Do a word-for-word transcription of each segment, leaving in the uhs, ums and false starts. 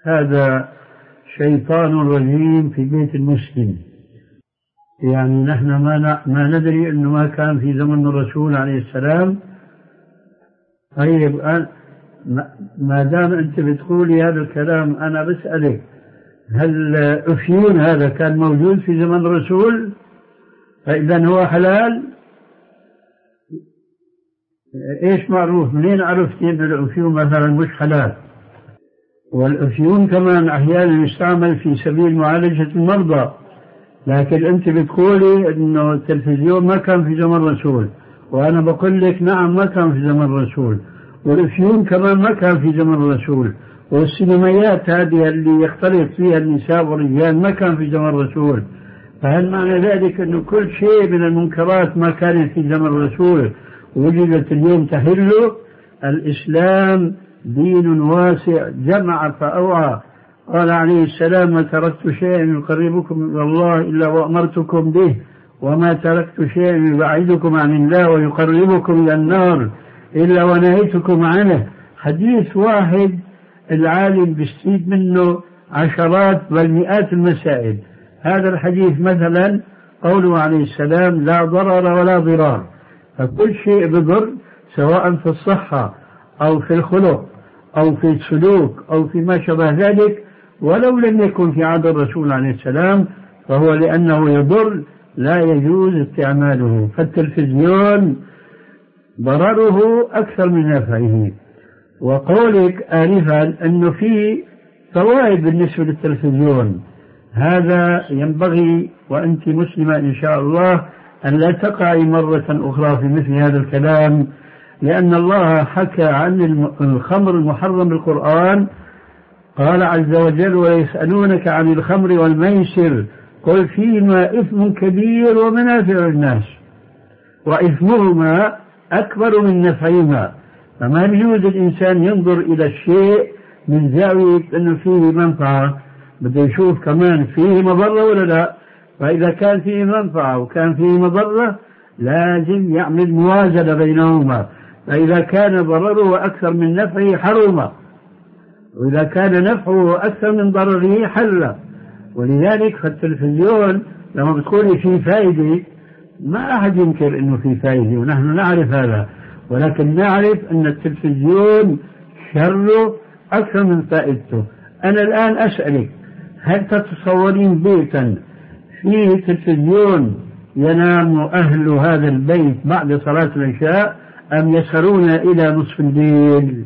هذا شيطان رجيم في بيت المسلم. يعني نحن ما ما ندري أنه ما كان في زمن الرسول عليه السلام. طيب ما دام أنت بتقولي هذا الكلام أنا بسألك، هل أفيون هذا كان موجود في زمن الرسول؟ فإذا هو حلال؟ إيش معروف؟ منين عرفتي أن الأفيون مثلا مش حلال؟ والأفيون كمان أحيانا يستعمل في سبيل معالجة المرضى، لكن أنت بتقولي أنه التلفزيون ما كان في زمن الرسول، وأنا بقول لك نعم ما كان في زمن الرسول، والأفيون كمان ما كان في زمن الرسول، والسينمائيات هذه اللي يختلط فيها النساء والرجال ما كان في زمن الرسول. فهل معنى ذلك أنه كل شيء من المنكرات ما كانت في زمن الرسول وجدت اليوم تحله؟ الإسلام دين واسع جمع فأوعى. قال عليه السلام: ما تركت شيئا يقربكم إلى الله إلا وأمرتكم به، وما تركت شيئا يبعدكم عن الله ويقربكم إلى النار إلا ونهيتكم عنه. حديث واحد العالم بيستفيد منه عشرات بل مئات المسائل. هذا الحديث مثلا قوله عليه السلام: لا ضرر ولا ضرار. فكل شيء بضر سواء في الصحة أو في الخلق أو في السلوك أو في ما شابه ذلك، ولو لم يكن في عهد الرسول عليه السلام، فهو لأنه يضر لا يجوز استعماله. فالتلفزيون ضرره أكثر من نفعه. وقولك آنفا أنه في فوائد بالنسبة للتلفزيون، هذا ينبغي وأنت مسلمة إن شاء الله أن لا تقعي مرة أخرى في مثل هذا الكلام، لأن الله حكى عن الخمر المحرم بالقرآن. قال عز وجل: ويسألونك عن الخمر والميسر قل فيهما إثم كبير ومنافع للناس وإثمهما أكبر من نفعهما. فما يجوز الإنسان ينظر إلى الشيء من زاوية أنه فيه منفعة، بده يشوف كمان فيه مضرة ولا لا. فإذا كان فيه منفعة وكان فيه مضرة لازم يعمل موازنة بينهما. فإذا كان ضرره أكثر من نفعه حرم، وإذا كان نفعه أكثر من ضرره حل. ولذلك فالتلفزيون لما بتقولي فيه فائدة، ما أحد ينكر أنه فيه فائدة ونحن نعرف هذا، ولكن نعرف أن التلفزيون شره أكثر من فائدته. أنا الآن أسألك: هل تتصورين بيتا فيه تلفزيون ينام أهل هذا البيت بعد صلاة العشاء أم يسهرون إلى نصف الليل؟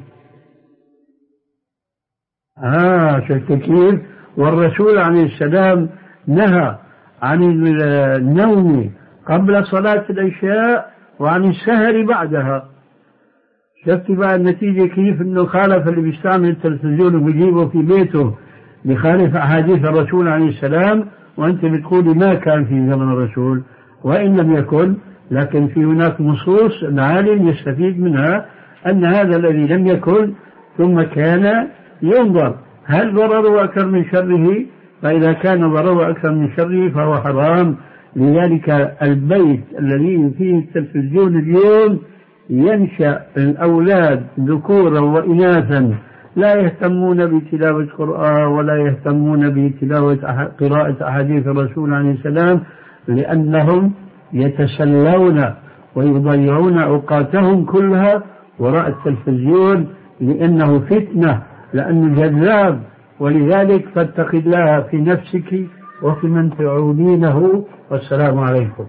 آه شفت كيف؟ والرسول عليه السلام نهى عن النوم قبل صلاة العشاء وعن السهر بعدها. شفت بقى النتيجة كيف؟ انه خالف اللي بيستعمل التلفزيون وبيجيبه في بيته، بخالف أحاديث الرسول عليه السلام، وأنت بتقولي ما كان في زمن الرسول. وإن لم يكن، لكن في هناك نصوص العالم يستفيد منها أن هذا الذي لم يكن ثم كان ينظر هل ضرره أكثر من شره، فإذا كان ضرره أكثر من شره فهو حرام. لذلك البيت الذي فيه التلفزيون اليوم ينشأ الأولاد ذكورا وإناثا لا يهتمون بتلاوة قرآن ولا يهتمون بتلاوة قراءة أحاديث الرسول عليه السلام، لأنهم يتسلون ويضيعون أوقاتهم كلها وراء التلفزيون، لأنه فتنة، لأنه جذاب. ولذلك فاتق الله في نفسك وفي من تعودينه. والسلام عليكم.